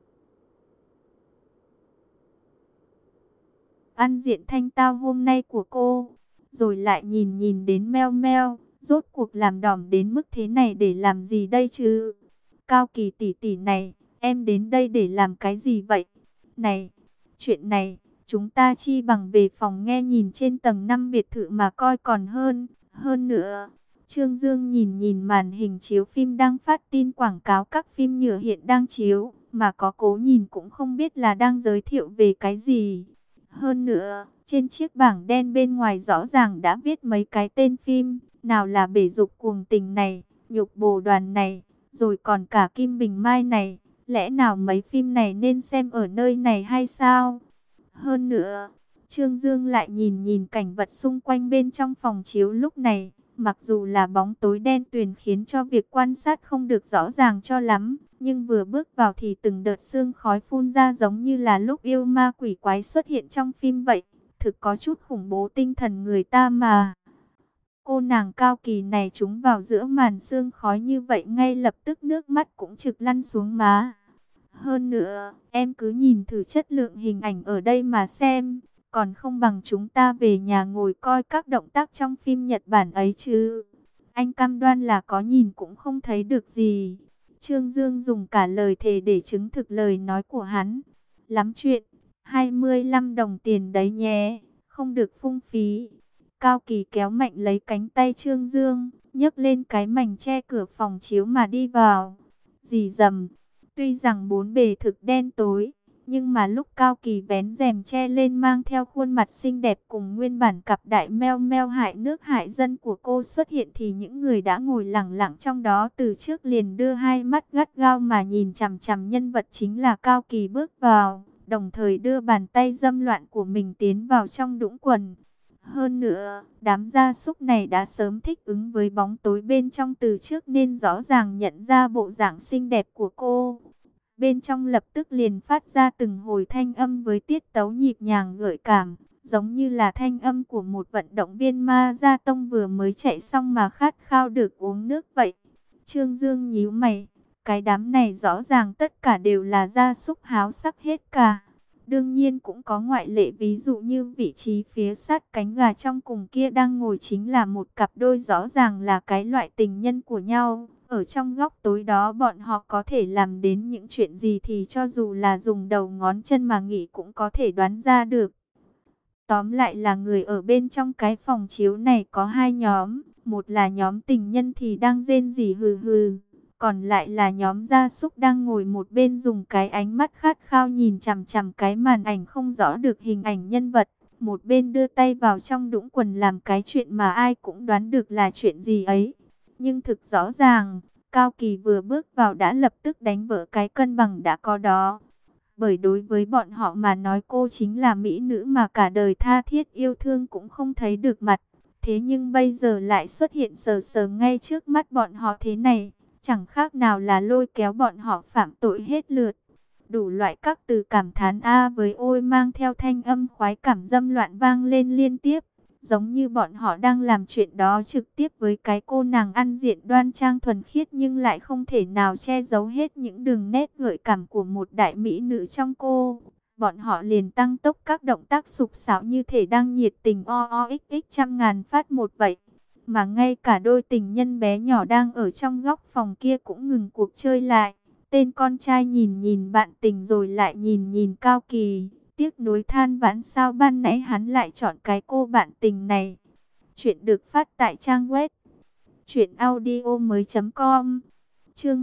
ăn diện thanh tao hôm nay của cô, rồi lại nhìn nhìn đến Meo Meo, rốt cuộc làm đỏm đến mức thế này để làm gì đây chứ? Cao Kỳ tỷ tỷ này, em đến đây để làm cái gì vậy? Này, chuyện này, chúng ta chi bằng về phòng nghe nhìn trên tầng 5 biệt thự mà coi còn hơn, hơn nữa. Trương Dương nhìn nhìn màn hình chiếu phim đang phát tin quảng cáo các phim nhựa hiện đang chiếu, mà có cố nhìn cũng không biết là đang giới thiệu về cái gì. Hơn nữa, trên chiếc bảng đen bên ngoài rõ ràng đã viết mấy cái tên phim, nào là Bể Dục Cuồng Tình này, Nhục Bồ Đoàn này, rồi còn cả Kim Bình Mai này. Lẽ nào mấy phim này nên xem ở nơi này hay sao? Hơn nữa, Trương Dương lại nhìn nhìn cảnh vật xung quanh bên trong phòng chiếu lúc này. Mặc dù là bóng tối đen tuyền khiến cho việc quan sát không được rõ ràng cho lắm, nhưng vừa bước vào thì từng đợt sương khói phun ra giống như là lúc yêu ma quỷ quái xuất hiện trong phim vậy. Thực có chút khủng bố tinh thần người ta mà. Cô nàng Cao Kỳ này trúng vào giữa màn sương khói như vậy ngay lập tức nước mắt cũng trực lăn xuống má. Hơn nữa, em cứ nhìn thử chất lượng hình ảnh ở đây mà xem, còn không bằng chúng ta về nhà ngồi coi các động tác trong phim Nhật Bản ấy chứ. Anh cam đoan là có nhìn cũng không thấy được gì. Trương Dương dùng cả lời thề để chứng thực lời nói của hắn. Lắm chuyện, 25 đồng tiền đấy nhé, không được phung phí. Cao Kỳ kéo mạnh lấy cánh tay Trương Dương, nhấc lên cái mảnh che cửa phòng chiếu mà đi vào. Rì rầm, tuy rằng bốn bề thực đen tối, nhưng mà lúc Cao Kỳ vén rèm che lên mang theo khuôn mặt xinh đẹp cùng nguyên bản cặp đại meo meo hại nước hại dân của cô xuất hiện thì những người đã ngồi lẳng lặng trong đó từ trước liền đưa hai mắt gắt gao mà nhìn chằm chằm nhân vật chính là Cao Kỳ bước vào, đồng thời đưa bàn tay dâm loạn của mình tiến vào trong đũng quần. Hơn nữa, đám gia súc này đã sớm thích ứng với bóng tối bên trong từ trước nên rõ ràng nhận ra bộ dạng xinh đẹp của cô. Bên trong lập tức liền phát ra từng hồi thanh âm với tiết tấu nhịp nhàng gợi cảm, giống như là thanh âm của một vận động viên ma gia tông vừa mới chạy xong mà khát khao được uống nước vậy. Trương Dương nhíu mày, cái đám này rõ ràng tất cả đều là gia súc háo sắc hết cả. Đương nhiên cũng có ngoại lệ, ví dụ như vị trí phía sát cánh gà trong cùng kia đang ngồi chính là một cặp đôi rõ ràng là cái loại tình nhân của nhau. Ở trong góc tối đó bọn họ có thể làm đến những chuyện gì thì cho dù là dùng đầu ngón chân mà nghĩ cũng có thể đoán ra được. Tóm lại là người ở bên trong cái phòng chiếu này có hai nhóm. Một là nhóm tình nhân thì đang rên rỉ hừ hừ. Còn lại là nhóm gia súc đang ngồi một bên dùng cái ánh mắt khát khao nhìn chằm chằm cái màn ảnh không rõ được hình ảnh nhân vật. Một bên đưa tay vào trong đũng quần làm cái chuyện mà ai cũng đoán được là chuyện gì ấy. Nhưng thực rõ ràng, Cao Kỳ vừa bước vào đã lập tức đánh vỡ cái cân bằng đã có đó. Bởi đối với bọn họ mà nói cô chính là mỹ nữ mà cả đời tha thiết yêu thương cũng không thấy được mặt. Thế nhưng bây giờ lại xuất hiện sờ sờ ngay trước mắt bọn họ thế này. Chẳng khác nào là lôi kéo bọn họ phạm tội hết lượt. Đủ loại các từ cảm thán a với ôi mang theo thanh âm khoái cảm dâm loạn vang lên liên tiếp. Giống như bọn họ đang làm chuyện đó trực tiếp với cái cô nàng ăn diện đoan trang thuần khiết nhưng lại không thể nào che giấu hết những đường nét gợi cảm của một đại mỹ nữ trong cô. Bọn họ liền tăng tốc các động tác sục sạo như thể đang nhiệt tình xx trăm ngàn phát một vậy. Mà ngay cả đôi tình nhân bé nhỏ đang ở trong góc phòng kia cũng ngừng cuộc chơi lại. Tên con trai nhìn nhìn bạn tình rồi lại nhìn nhìn Cao Kỳ. tiếc nuối than vãn sao ban nãy hắn lại chọn cái cô bạn tình này. Chuyện được phát tại trang web truyệnaudiomoi.com. Chương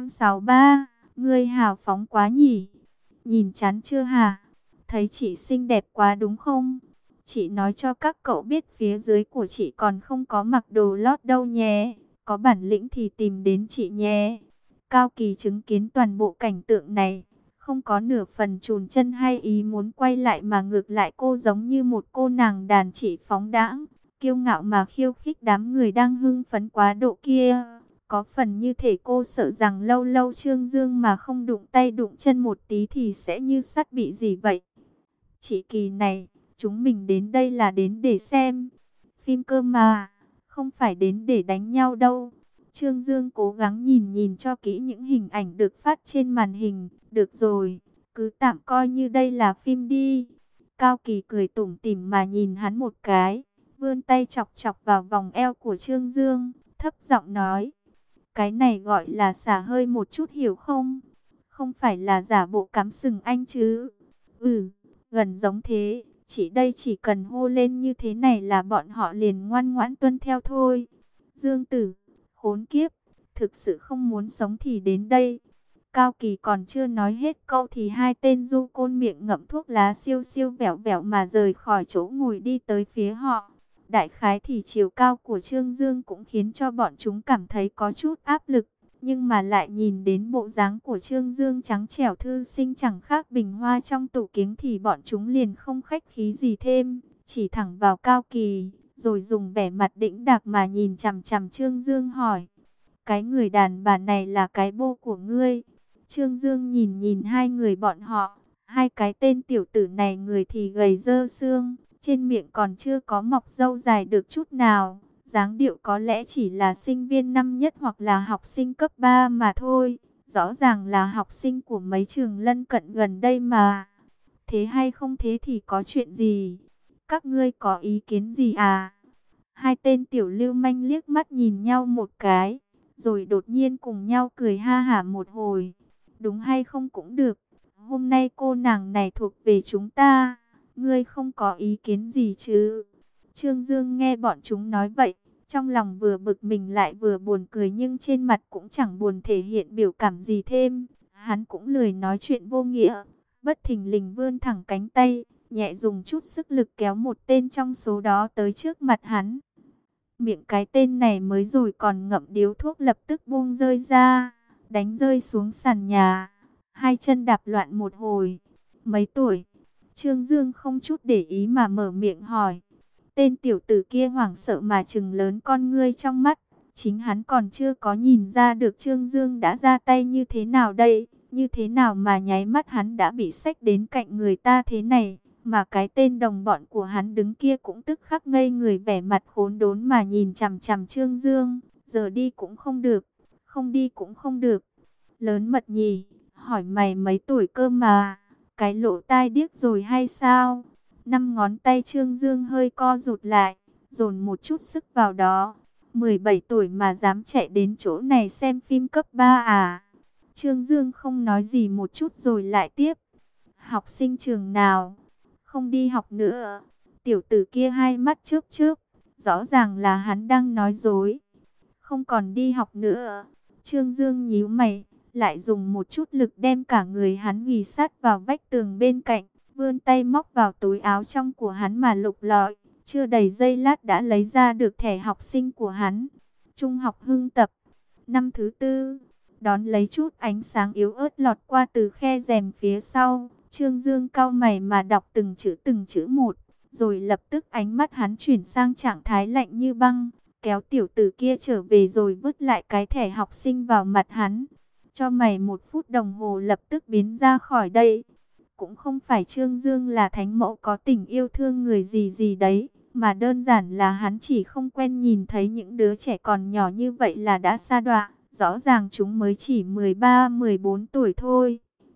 263, ngươi hào phóng quá nhỉ? Nhìn chán chưa hả? Thấy chị xinh đẹp quá đúng không? Chị nói cho các cậu biết phía dưới của chị còn không có mặc đồ lót đâu nhé. Có bản lĩnh thì tìm đến chị nhé. Cao Kỳ chứng kiến toàn bộ cảnh tượng này, không có nửa phần chùn chân hay ý muốn quay lại, mà ngược lại cô giống như một cô nàng đàn chị phóng đãng, kiêu ngạo mà khiêu khích đám người đang hưng phấn quá độ kia. Có phần như thể cô sợ rằng lâu lâu Trương Dương mà không đụng tay đụng chân một tí thì sẽ như sắt bị gì vậy. Chị Kỳ này, chúng mình đến đây là đến để xem phim cơ mà, không phải đến để đánh nhau đâu. Trương Dương cố gắng nhìn nhìn cho kỹ những hình ảnh được phát trên màn hình. Được rồi, cứ tạm coi như đây là phim đi. Cao Kỳ cười tủm tỉm mà nhìn hắn một cái, vươn tay chọc chọc vào vòng eo của Trương Dương, thấp giọng nói: cái này gọi là xả hơi một chút hiểu không? Không phải là giả bộ cắm sừng anh chứ? Ừ, gần giống thế. Chỉ đây chỉ cần hô lên như thế này là bọn họ liền ngoan ngoãn tuân theo thôi. Dương Tử, khốn kiếp, thực sự không muốn sống thì đến đây. Cao Kỳ còn chưa nói hết câu thì hai tên du côn miệng ngậm thuốc lá siêu siêu vẹo vẹo mà rời khỏi chỗ ngồi đi tới phía họ. Đại khái thì chiều cao của Trương Dương cũng khiến cho bọn chúng cảm thấy có chút áp lực. Nhưng mà lại nhìn đến bộ dáng của Trương Dương trắng trẻo thư sinh chẳng khác bình hoa trong tủ kính thì bọn chúng liền không khách khí gì thêm. Chỉ thẳng vào Cao Kỳ, rồi dùng vẻ mặt đĩnh đạc mà nhìn chằm chằm Trương Dương hỏi: cái người đàn bà này là cái bô của ngươi? Trương Dương nhìn nhìn hai người bọn họ. Hai cái tên tiểu tử này người thì gầy dơ xương, trên miệng còn chưa có mọc râu dài được chút nào. Dáng điệu có lẽ chỉ là sinh viên năm nhất hoặc là học sinh cấp 3 mà thôi. Rõ ràng là học sinh của mấy trường lân cận gần đây mà. Thế hay không thế thì có chuyện gì? Các ngươi có ý kiến gì à? Hai tên tiểu lưu manh liếc mắt nhìn nhau một cái, rồi đột nhiên cùng nhau cười ha hả một hồi. Đúng hay không cũng được. Hôm nay cô nàng này thuộc về chúng ta. Ngươi không có ý kiến gì chứ? Trương Dương nghe bọn chúng nói vậy, trong lòng vừa bực mình lại vừa buồn cười, nhưng trên mặt cũng chẳng buồn thể hiện biểu cảm gì thêm. Hắn cũng lười nói chuyện vô nghĩa, bất thình lình vươn thẳng cánh tay, nhẹ dùng chút sức lực kéo một tên trong số đó tới trước mặt hắn. Miệng cái tên này mới rồi còn ngậm điếu thuốc lập tức buông rơi ra, đánh rơi xuống sàn nhà, hai chân đạp loạn một hồi. Mấy tuổi? Trương Dương không chút để ý mà mở miệng hỏi. Tên tiểu tử kia hoảng sợ mà trừng lớn con ngươi trong mắt. Chính hắn còn chưa có nhìn ra được Trương Dương đã ra tay như thế nào đây. Như thế nào mà nháy mắt hắn đã bị xách đến cạnh người ta thế này. Mà cái tên đồng bọn của hắn đứng kia cũng tức khắc ngây người, vẻ mặt khốn đốn mà nhìn chằm chằm Trương Dương. Giờ đi cũng không được, không đi cũng không được. Lớn mật nhỉ, hỏi mày mấy tuổi cơ mà, cái lỗ tai điếc rồi hay sao? Năm ngón tay Trương Dương hơi co rụt lại, dồn một chút sức vào đó. 17 tuổi mà dám chạy đến chỗ này xem phim cấp 3 à? Trương Dương không nói gì một chút rồi lại tiếp. Học sinh trường nào? Không đi học nữa. Tiểu tử kia hai mắt chớp chớp, rõ ràng là hắn đang nói dối. Không còn đi học nữa. Trương Dương nhíu mày, lại dùng một chút lực đem cả người hắn ghì sát vào vách tường bên cạnh, vươn tay móc vào túi áo trong của hắn mà lục lọi. Chưa đầy giây lát đã lấy ra được thẻ học sinh của hắn. Trung học Hưng Tập, năm thứ 4. Đón lấy chút ánh sáng yếu ớt lọt qua từ khe rèm phía sau. Trương Dương cau mày mà đọc từng chữ một, rồi lập tức ánh mắt hắn chuyển sang trạng thái lạnh như băng, kéo tiểu tử kia trở về rồi vứt lại cái thẻ học sinh vào mặt hắn. Cho mày 1 phút đồng hồ lập tức biến ra khỏi đây. Cũng không phải Trương Dương là thánh mẫu có tình yêu thương người gì gì đấy, mà đơn giản là hắn chỉ không quen nhìn thấy những đứa trẻ còn nhỏ như vậy là đã sa đọa. Rõ ràng chúng mới chỉ 13-14 tuổi thôi.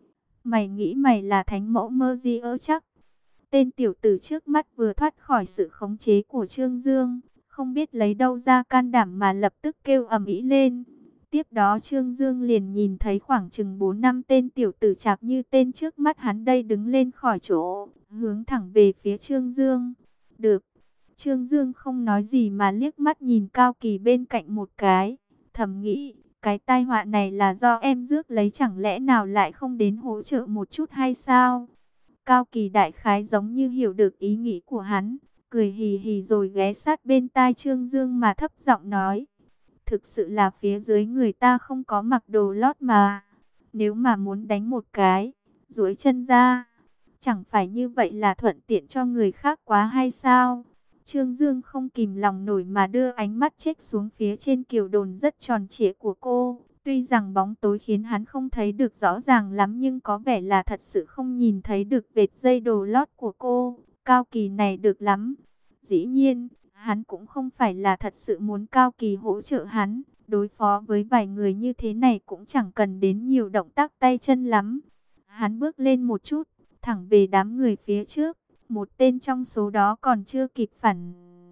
Mày nghĩ mày là thánh mẫu mơ gì ơ chắc? Tên tiểu tử trước mắt vừa thoát khỏi sự khống chế của Trương Dương, không biết lấy đâu ra can đảm mà lập tức kêu ầm ĩ lên. Tiếp đó Trương Dương liền nhìn thấy khoảng chừng 4 năm tên tiểu tử chạc như tên trước mắt hắn đây đứng lên khỏi chỗ, hướng thẳng về phía Trương Dương. Được. Trương Dương không nói gì mà liếc mắt nhìn Cao Kỳ bên cạnh một cái, thầm nghĩ, cái tai họa này là do em rước lấy, chẳng lẽ nào lại không đến hỗ trợ một chút hay sao? Cao Kỳ đại khái giống như hiểu được ý nghĩ của hắn, cười hì hì rồi ghé sát bên tai Trương Dương mà thấp giọng nói. Thực sự là phía dưới người ta không có mặc đồ lót mà. Nếu mà muốn đánh một cái, duỗi chân ra, chẳng phải như vậy là thuận tiện cho người khác quá hay sao? Trương Dương không kìm lòng nổi mà đưa ánh mắt chếch xuống phía trên kiều đồn rất tròn trịa của cô. Tuy rằng bóng tối khiến hắn không thấy được rõ ràng lắm, nhưng có vẻ là thật sự không nhìn thấy được vệt dây đồ lót của cô. Cao Kỳ này được lắm. Dĩ nhiên, hắn cũng không phải là thật sự muốn Cao Kỳ hỗ trợ hắn. Đối phó với vài người như thế này cũng chẳng cần đến nhiều động tác tay chân lắm. Hắn bước lên một chút, thẳng về đám người phía trước. Một tên trong số đó còn chưa kịp phản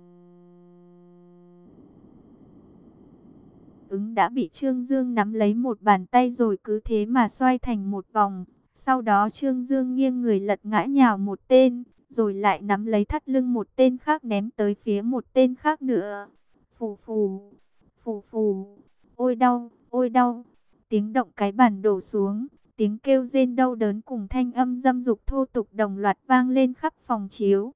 ứng đã bị Trương Dương nắm lấy một bàn tay rồi cứ thế mà xoay thành một vòng. Sau đó Trương Dương nghiêng người lật ngã nhào một tên, rồi lại nắm lấy thắt lưng một tên khác ném tới phía một tên khác nữa. Phù phù, phù phù, ôi đau, tiếng động cái bàn đổ xuống, tiếng kêu rên đau đớn cùng thanh âm dâm dục thô tục đồng loạt vang lên khắp phòng chiếu.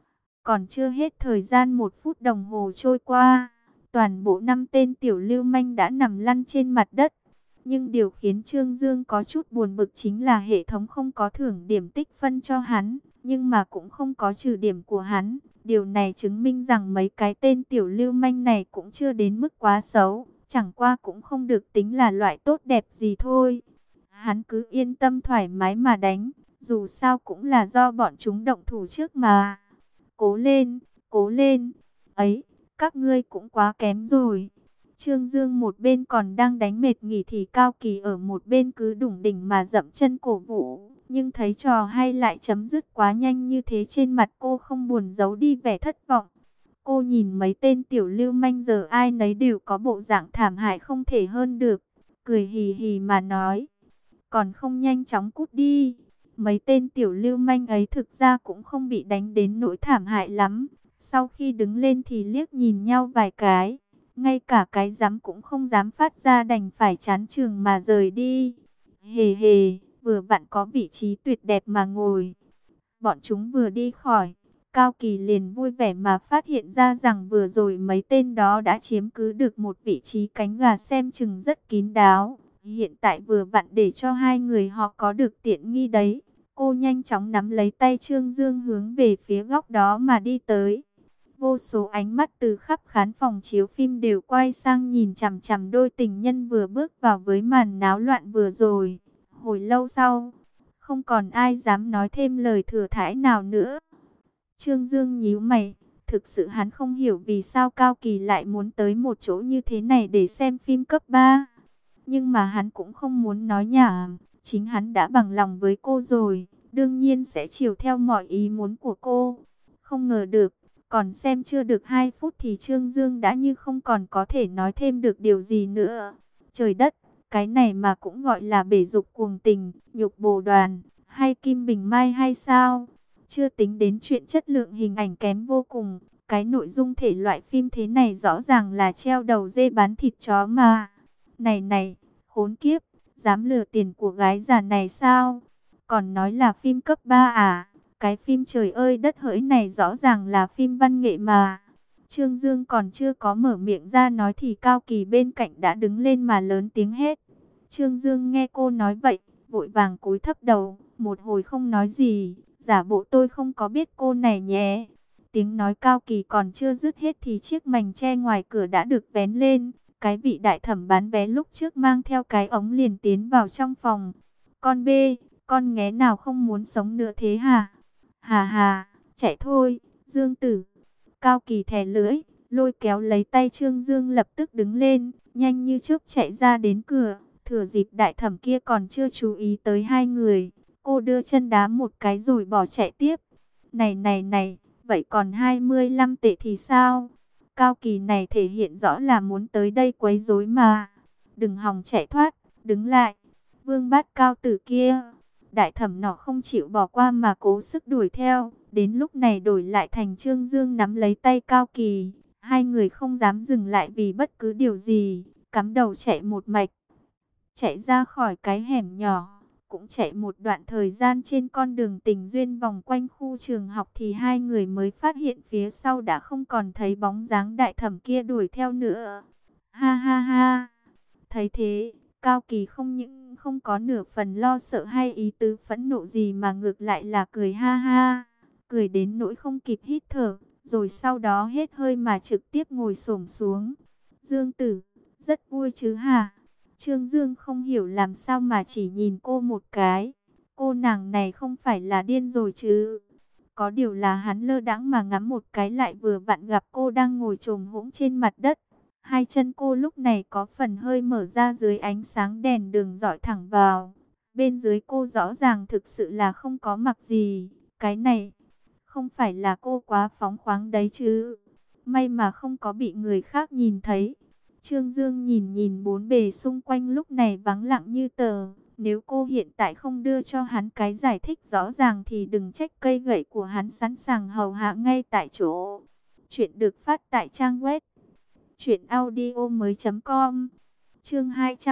Còn chưa hết thời gian 1 phút đồng hồ trôi qua, toàn bộ 5 tên tiểu lưu manh đã nằm lăn trên mặt đất. Nhưng điều khiến Trương Dương có chút buồn bực chính là hệ thống không có thưởng điểm tích phân cho hắn, nhưng mà cũng không có trừ điểm của hắn. Điều này chứng minh rằng mấy cái tên tiểu lưu manh này cũng chưa đến mức quá xấu, chẳng qua cũng không được tính là loại tốt đẹp gì thôi. Hắn cứ yên tâm thoải mái mà đánh, dù sao cũng là do bọn chúng động thủ trước mà. Cố lên, cố lên. Ấy, các ngươi cũng quá kém rồi. Trương Dương một bên còn đang đánh mệt nghỉ thì Cao Kỳ ở một bên cứ đủng đỉnh mà dậm chân cổ vũ. Nhưng thấy trò hay lại chấm dứt quá nhanh như thế, trên mặt cô không buồn giấu đi vẻ thất vọng. Cô nhìn mấy tên tiểu lưu manh giờ ai nấy đều có bộ dạng thảm hại không thể hơn được. Cười hì hì mà nói, còn không nhanh chóng cút đi. Mấy tên tiểu lưu manh ấy thực ra cũng không bị đánh đến nỗi thảm hại lắm. Sau khi đứng lên thì liếc nhìn nhau vài cái, ngay cả cái dám cũng không dám phát ra, đành phải chán chường mà rời đi. Hề hề, vừa vặn có vị trí tuyệt đẹp mà ngồi. Bọn chúng vừa đi khỏi, Cao Kỳ liền vui vẻ mà phát hiện ra rằng vừa rồi mấy tên đó đã chiếm cứ được một vị trí cánh gà xem chừng rất kín đáo. Hiện tại vừa vặn để cho hai người họ có được tiện nghi đấy. Cô nhanh chóng nắm lấy tay Trương Dương hướng về phía góc đó mà đi tới. Vô số ánh mắt từ khắp khán phòng chiếu phim đều quay sang nhìn chằm chằm đôi tình nhân vừa bước vào với màn náo loạn vừa rồi. Hồi lâu sau, không còn ai dám nói thêm lời thừa thãi nào nữa. Trương Dương nhíu mày, thực sự hắn không hiểu vì sao Cao Kỳ lại muốn tới một chỗ như thế này để xem phim cấp 3. Nhưng mà hắn cũng không muốn nói nhảm, chính hắn đã bằng lòng với cô rồi, đương nhiên sẽ chiều theo mọi ý muốn của cô. Không ngờ được, còn xem chưa được 2 phút thì Trương Dương đã như không còn có thể nói thêm được điều gì nữa. Trời đất, cái này mà cũng gọi là bể dục cuồng tình, nhục bồ đoàn, hay Kim Bình Mai hay sao? Chưa tính đến chuyện chất lượng hình ảnh kém vô cùng, cái nội dung thể loại phim thế này rõ ràng là treo đầu dê bán thịt chó mà. Này này, khốn kiếp, dám lừa tiền của gái già này sao? Còn nói là phim cấp 3 à? Cái phim trời ơi đất hỡi này rõ ràng là phim văn nghệ mà. Trương Dương còn chưa có mở miệng ra nói thì Cao Kỳ bên cạnh đã đứng lên mà lớn tiếng hét. Trương Dương nghe cô nói vậy, vội vàng cúi thấp đầu, một hồi không nói gì, giả bộ tôi không có biết cô này nhé. Tiếng nói Cao Kỳ còn chưa dứt hết thì chiếc mành che ngoài cửa đã được vén lên. Cái vị đại thẩm bán vé lúc trước mang theo cái ống liền tiến vào trong phòng. Con bê, con nghé nào không muốn sống nữa thế hả? Hà hà, chạy thôi, Dương Tử. Cao Kỳ thè lưỡi, lôi kéo lấy tay Trương Dương lập tức đứng lên, nhanh như chớp chạy ra đến cửa. Thừa dịp đại thẩm kia còn chưa chú ý tới hai người, cô đưa chân đá một cái rồi bỏ chạy tiếp. Này này này, vậy còn 25 tệ thì sao? Cao Kỳ này thể hiện rõ là muốn tới đây quấy rối mà. đừng hòng chạy thoát, đứng lại. Vương Bát Cao Tử kia, Đại Thẩm Nỏ không chịu bỏ qua mà cố sức đuổi theo. Đến lúc này đổi lại thành Trương Dương nắm lấy tay Cao Kỳ. Hai người không dám dừng lại vì bất cứ điều gì, cắm đầu chạy một mạch. Chạy ra khỏi cái hẻm nhỏ, cũng chạy một đoạn thời gian trên con đường Tình Duyên vòng quanh khu trường học thì hai người mới phát hiện phía sau đã không còn thấy bóng dáng Đại Thẩm kia đuổi theo nữa. Ha ha ha! Thấy thế, Cao Kỳ không những không có nửa phần lo sợ hay ý tứ phẫn nộ gì mà ngược lại là cười ha ha, cười đến nỗi không kịp hít thở, rồi sau đó hết hơi mà trực tiếp ngồi xổm xuống. Dương Tử, rất vui chứ hả? Trương Dương không hiểu làm sao mà chỉ nhìn cô một cái. Cô nàng này không phải là điên rồi chứ? Có điều là hắn lơ đãng mà ngắm một cái lại vừa vặn gặp cô đang ngồi chồm hỗn trên mặt đất. Hai chân cô lúc này có phần hơi mở ra dưới ánh sáng đèn đường rọi thẳng vào. Bên dưới cô rõ ràng thực sự là không có mặc gì. Cái này, không phải là cô quá phóng khoáng đấy chứ? May mà không có bị người khác nhìn thấy. Trương Dương nhìn nhìn bốn bề xung quanh lúc này vắng lặng như tờ. Nếu cô hiện tại không đưa cho hắn cái giải thích rõ ràng thì đừng trách cây gậy của hắn sẵn sàng hầu hạ ngay tại chỗ. Chuyện được phát tại trang web truyệnaudiomoi.com. Chương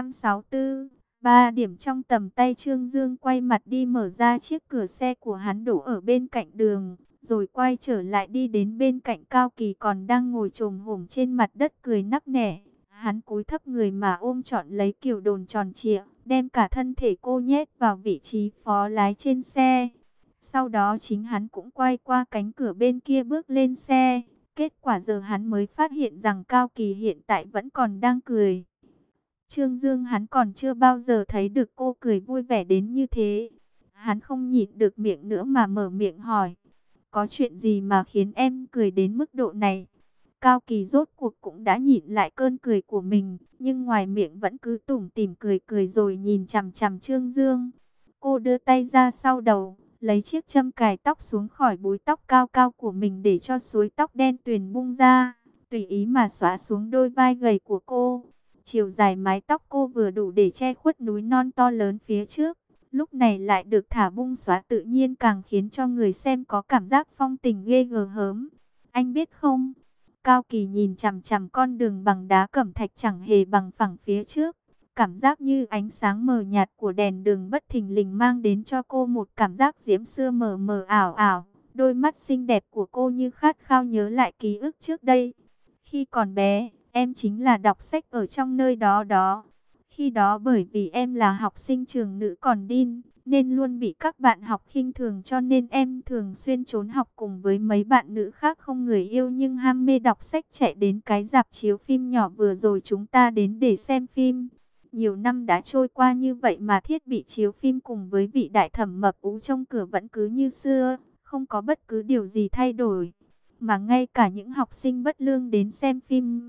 264. 3 điểm trong tầm tay. Trương Dương quay mặt đi mở ra chiếc cửa xe của hắn đổ ở bên cạnh đường, rồi quay trở lại đi đến bên cạnh Cao Kỳ còn đang ngồi chồm hổm trên mặt đất cười nắc nẻ. Hắn cúi thấp người mà ôm trọn lấy Kiều Đồn tròn trịa, đem cả thân thể cô nhét vào vị trí phó lái trên xe. Sau đó chính hắn cũng quay qua cánh cửa bên kia bước lên xe. Kết quả giờ hắn mới phát hiện rằng Cao Kỳ hiện tại vẫn còn đang cười. Trương Dương hắn còn chưa bao giờ thấy được cô cười vui vẻ đến như thế. Hắn không nhịn được miệng nữa mà mở miệng hỏi. Có chuyện gì mà khiến em cười đến mức độ này? Cao Kỳ rốt cuộc cũng đã nhịn lại cơn cười của mình, nhưng ngoài miệng vẫn cứ tủm tỉm cười cười rồi nhìn chằm chằm Trương Dương. Cô đưa tay ra sau đầu, lấy chiếc châm cài tóc xuống khỏi búi tóc cao cao của mình để cho suối tóc đen tuyền bung ra, tùy ý mà xõa xuống đôi vai gầy của cô. Chiều dài mái tóc cô vừa đủ để che khuất núi non to lớn phía trước, lúc này lại được thả bung xõa tự nhiên càng khiến cho người xem có cảm giác phong tình ghê gớm. Anh biết không? Cao Kỳ nhìn chằm chằm con đường bằng đá cẩm thạch chẳng hề bằng phẳng phía trước. Cảm giác như ánh sáng mờ nhạt của đèn đường bất thình lình mang đến cho cô một cảm giác diễm xưa mờ mờ ảo ảo. Đôi mắt xinh đẹp của cô như khát khao nhớ lại ký ức trước đây. Khi còn bé, em chính là đọc sách ở trong nơi đó đó. Khi đó bởi vì em là học sinh trường nữ còn đin, nên luôn bị các bạn học khinh thường, cho nên em thường xuyên trốn học cùng với mấy bạn nữ khác không người yêu nhưng ham mê đọc sách, chạy đến cái rạp chiếu phim nhỏ vừa rồi chúng ta đến để xem phim. Nhiều năm đã trôi qua như vậy mà thiết bị chiếu phim cùng với vị đại thẩm mập ú trong cửa vẫn cứ như xưa, không có bất cứ điều gì thay đổi. Mà ngay cả những học sinh bất lương đến xem phim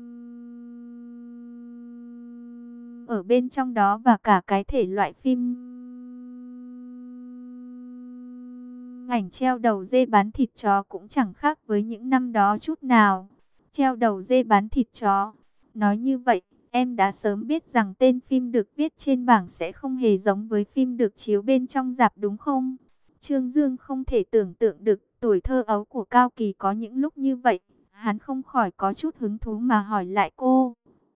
ở bên trong đó và cả cái thể loại phim ảnh treo đầu dê bán thịt chó cũng chẳng khác với những năm đó chút nào. Treo đầu dê bán thịt chó. Nói như vậy, em đã sớm biết rằng tên phim được viết trên bảng sẽ không hề giống với phim được chiếu bên trong rạp đúng không? Trương Dương không thể tưởng tượng được tuổi thơ ấu của Cao Kỳ có những lúc như vậy. Hắn không khỏi có chút hứng thú mà hỏi lại cô.